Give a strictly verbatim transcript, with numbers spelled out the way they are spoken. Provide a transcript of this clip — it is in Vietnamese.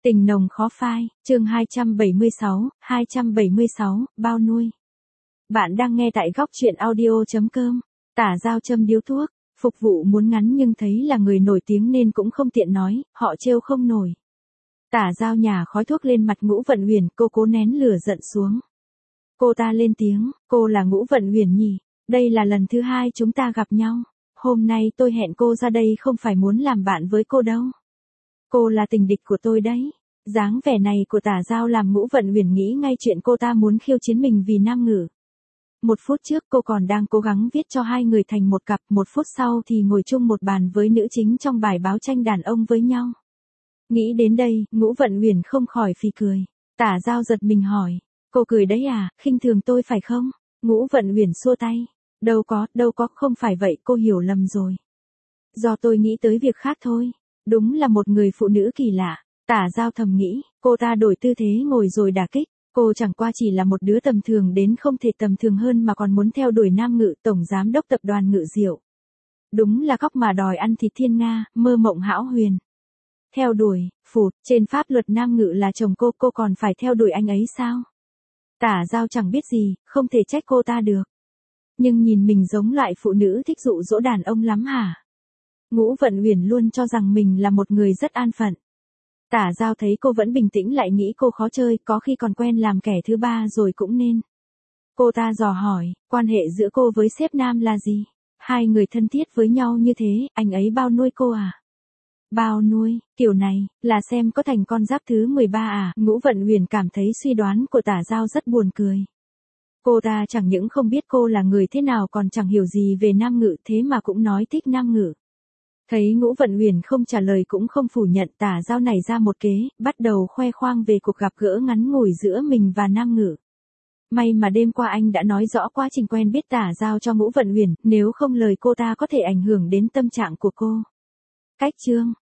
Tình nồng khó phai, chương hai trăm bảy mươi sáu, hai trăm bảy mươi sáu, bao nuôi. Bạn đang nghe tại góc truyện audio.com, tả giao châm điếu thuốc, phục vụ muốn ngắn nhưng thấy là người nổi tiếng nên cũng không tiện nói, họ trêu không nổi. Tả giao nhả khói thuốc lên mặt Ngũ Vận Huyền, cô cố nén lửa giận xuống. Cô ta lên tiếng, cô là Ngũ Vận Huyền nhỉ, đây là lần thứ hai chúng ta gặp nhau. Hôm nay tôi hẹn cô ra đây không phải muốn làm bạn với cô đâu. Cô là tình địch của tôi đấy. Dáng vẻ này của tả giao làm Ngũ Vận Huyền nghĩ ngay chuyện cô ta muốn khiêu chiến mình vì nam ngữ. Một phút trước cô còn đang cố gắng viết cho hai người thành một cặp, một phút sau thì ngồi chung một bàn với nữ chính trong bài báo tranh đàn ông với nhau. Nghĩ đến đây, Ngũ Vận Huyền không khỏi phì cười. Tả giao giật mình hỏi, cô cười đấy à, khinh thường tôi phải không? Ngũ Vận Huyền xua tay. Đâu có, đâu có, không phải vậy, cô hiểu lầm rồi. Do tôi nghĩ tới việc khác thôi. Đúng là một người phụ nữ kỳ lạ. Tả giao thầm nghĩ, cô ta đổi tư thế ngồi rồi đả kích. Cô chẳng qua chỉ là một đứa tầm thường đến không thể tầm thường hơn mà còn muốn theo đuổi nam ngự tổng giám đốc tập đoàn Ngự Diệu. Đúng là khóc mà đòi ăn thịt thiên nga, mơ mộng hão huyền. Theo đuổi, phụt, trên pháp luật nam ngự là chồng cô, cô còn phải theo đuổi anh ấy sao? Tả giao chẳng biết gì, không thể trách cô ta được. Nhưng nhìn mình giống loại phụ nữ thích dụ dỗ đàn ông lắm hả? Ngũ Vận Huyền luôn cho rằng mình là một người rất an phận. Tả giao thấy cô vẫn bình tĩnh lại nghĩ cô khó chơi, có khi còn quen làm kẻ thứ ba rồi cũng nên. Cô ta dò hỏi, quan hệ giữa cô với sếp nam là gì? Hai người thân thiết với nhau như thế, anh ấy bao nuôi cô à? Bao nuôi, kiểu này, là xem có thành con giáp thứ mười ba à? Ngũ Vận Huyền cảm thấy suy đoán của tả giao rất buồn cười. Cô ta chẳng những không biết cô là người thế nào còn chẳng hiểu gì về nam ngữ thế mà cũng nói thích nam ngữ. Thấy Ngũ Vận Huyền không trả lời cũng không phủ nhận, tả giao nảy ra một kế, bắt đầu khoe khoang về cuộc gặp gỡ ngắn ngủi giữa mình và nam ngữ. May mà đêm qua anh đã nói rõ quá trình quen biết tả giao cho Ngũ Vận Huyền, nếu không lời cô ta có thể ảnh hưởng đến tâm trạng của cô. Cách chương,